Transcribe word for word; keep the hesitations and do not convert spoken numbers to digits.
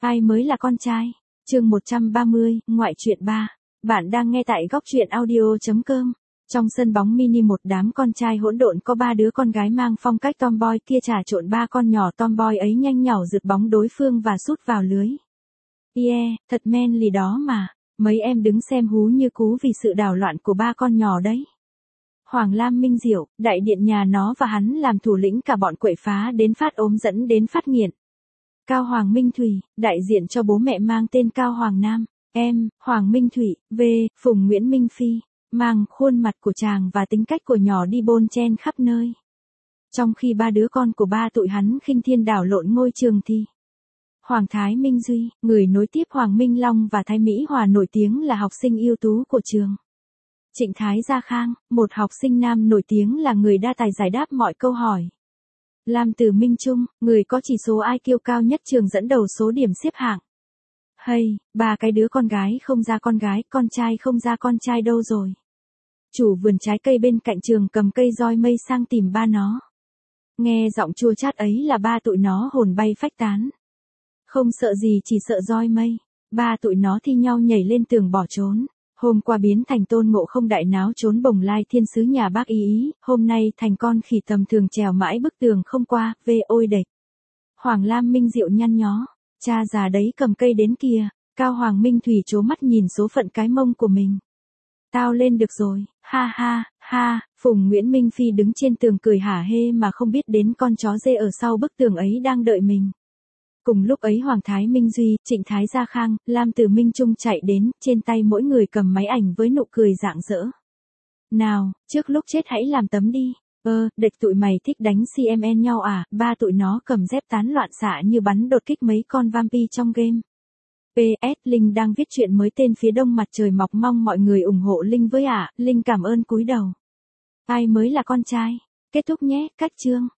Ai mới là con trai? Chương một trăm ba mươi, ngoại truyện ba. Bạn đang nghe tại góc truyện audio chấm com. Trong sân bóng mini một đám con trai hỗn độn có ba đứa con gái mang phong cách tomboy kia trà trộn ba con nhỏ tomboy ấy nhanh nhảu rượt bóng đối phương và sút vào lưới. Yeah, thật manly đó mà. Mấy em đứng xem hú như cú vì sự đảo loạn của ba con nhỏ đấy. Hoàng Lam Minh Diệu, đại điện nhà nó và hắn làm thủ lĩnh cả bọn quậy phá đến phát ốm dẫn đến phát nghiện. Cao Hoàng Minh Thủy, đại diện cho bố mẹ mang tên Cao Hoàng Nam, em, Hoàng Minh Thủy, V, Phùng Nguyễn Minh Phi, mang khuôn mặt của chàng và tính cách của nhỏ đi bôn chen khắp nơi. Trong khi ba đứa con của ba tụi hắn khinh thiên đảo lộn ngôi trường thì Hoàng Thái Minh Duy, người nối tiếp Hoàng Minh Long và Thái Mỹ Hòa nổi tiếng là học sinh ưu tú của trường. Trịnh Thái Gia Khang, một học sinh nam nổi tiếng là người đa tài giải đáp mọi câu hỏi. Lam Từ Minh Trung, người có chỉ số i kiu cao nhất trường dẫn đầu số điểm xếp hạng. Hay, ba cái đứa con gái không ra con gái, con trai không ra con trai đâu rồi. Chủ vườn trái cây bên cạnh trường cầm cây roi mây sang tìm ba nó. Nghe giọng chua chát ấy là ba tụi nó hồn bay phách tán. Không sợ gì chỉ sợ roi mây. Ba tụi nó thi nhau nhảy lên tường bỏ trốn. Hôm qua biến thành Tôn Ngộ Không đại náo trốn bồng lai thiên sứ nhà bác ý ý, hôm nay thành con khỉ tầm thường trèo mãi bức tường không qua, về ôi đệch. Hoàng Lam Minh Diệu nhăn nhó, cha già đấy cầm cây đến kìa. Cao Hoàng Minh Thủy trố mắt nhìn số phận cái mông của mình. Tao lên được rồi, ha ha, ha, Phùng Nguyễn Minh Phi đứng trên tường cười hả hê mà không biết đến con chó dê ở sau bức tường ấy đang đợi mình. Cùng lúc ấy Hoàng Thái Minh Duy, Trịnh Thái Gia Khang, Lam Từ Minh Trung chạy đến, trên tay mỗi người cầm máy ảnh với nụ cười rạng rỡ. Nào, trước lúc chết hãy làm tấm đi. Ơ, địch tụi mày thích đánh xê em en nhau à? Ba tụi nó cầm dép tán loạn xạ như bắn đột kích mấy con vampire trong game. pê ét Linh đang viết chuyện mới tên Phía Đông Mặt Trời Mọc, mong mọi người ủng hộ Linh với ạ. À. Linh cảm ơn cúi đầu. Ai mới là con trai? Kết thúc nhé, cách chương.